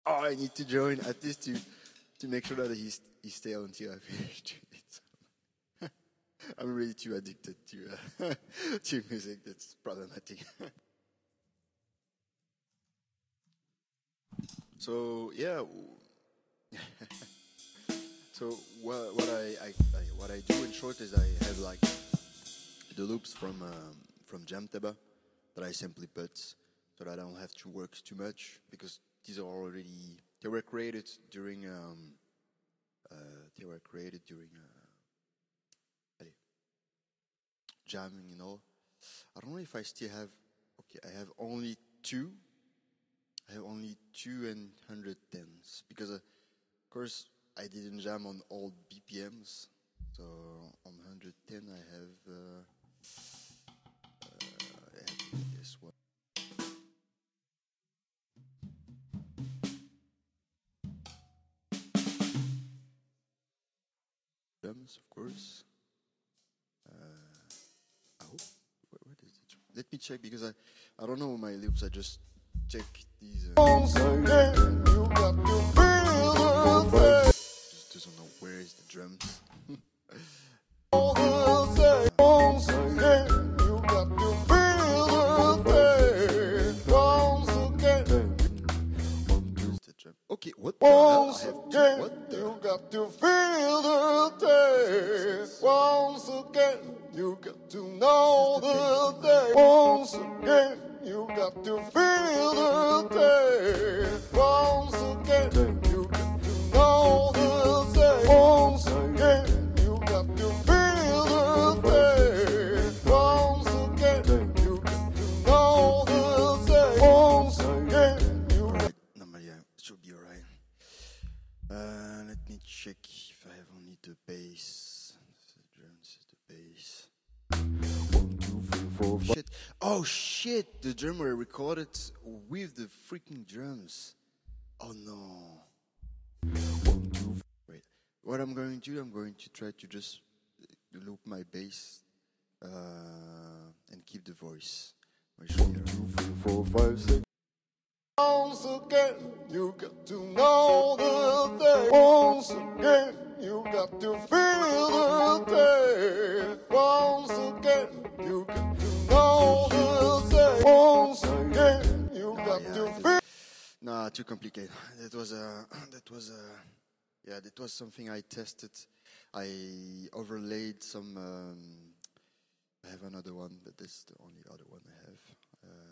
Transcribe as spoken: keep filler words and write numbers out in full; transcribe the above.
Oh, I need to join at least to to make sure that he he stay until I finish doing it. I'm really too addicted to uh, to music. That's problematic. So yeah. So what what I, I, I what I do in short is I have like the loops from um, from Jamtaba that I simply put so that I don't have to work too much because these are already they were created during um, uh, they were created during uh, allez, jamming and all. I don't know if I still have. Okay, I have only two. I have only two and hundred tens because uh, of course I didn't jam on all B P Ms. So on one hundred ten I have. Uh, I have this one. Drums, of course. Uh, oh, where, where is it? Let me check because I, I don't know my loops. I just check these. Uh, just doesn't know where is the drums. Okay, what the hell? I have to, what the? You got to feel the taste. Once again, you got to know the taste. Once again, you got to feel the taste. Once again, you got to know the taste. Once again, you got to feel the taste. Once again, you got to know the taste. Once again, you got to. Normally, it should be alright. Uh, let me check if I have only the bass. The drums is the bass. One, two, three, four, five. Shit. Oh shit! The drum were recorded with the freaking drums. Oh no. One, two, wait. What I'm going to do, I'm going to try to just loop my bass uh, and keep the voice. One, two, three, four, five, six. Once again, you got to know the thing. Once again, you got to feel the thing. Once again, you got to know the thing. Once again, you got yeah, to feel. Nah, too complicated. That was a. That was a. Yeah, that was something I tested. I overlaid some. Um, I have another one, but this is the only other one I have. Uh,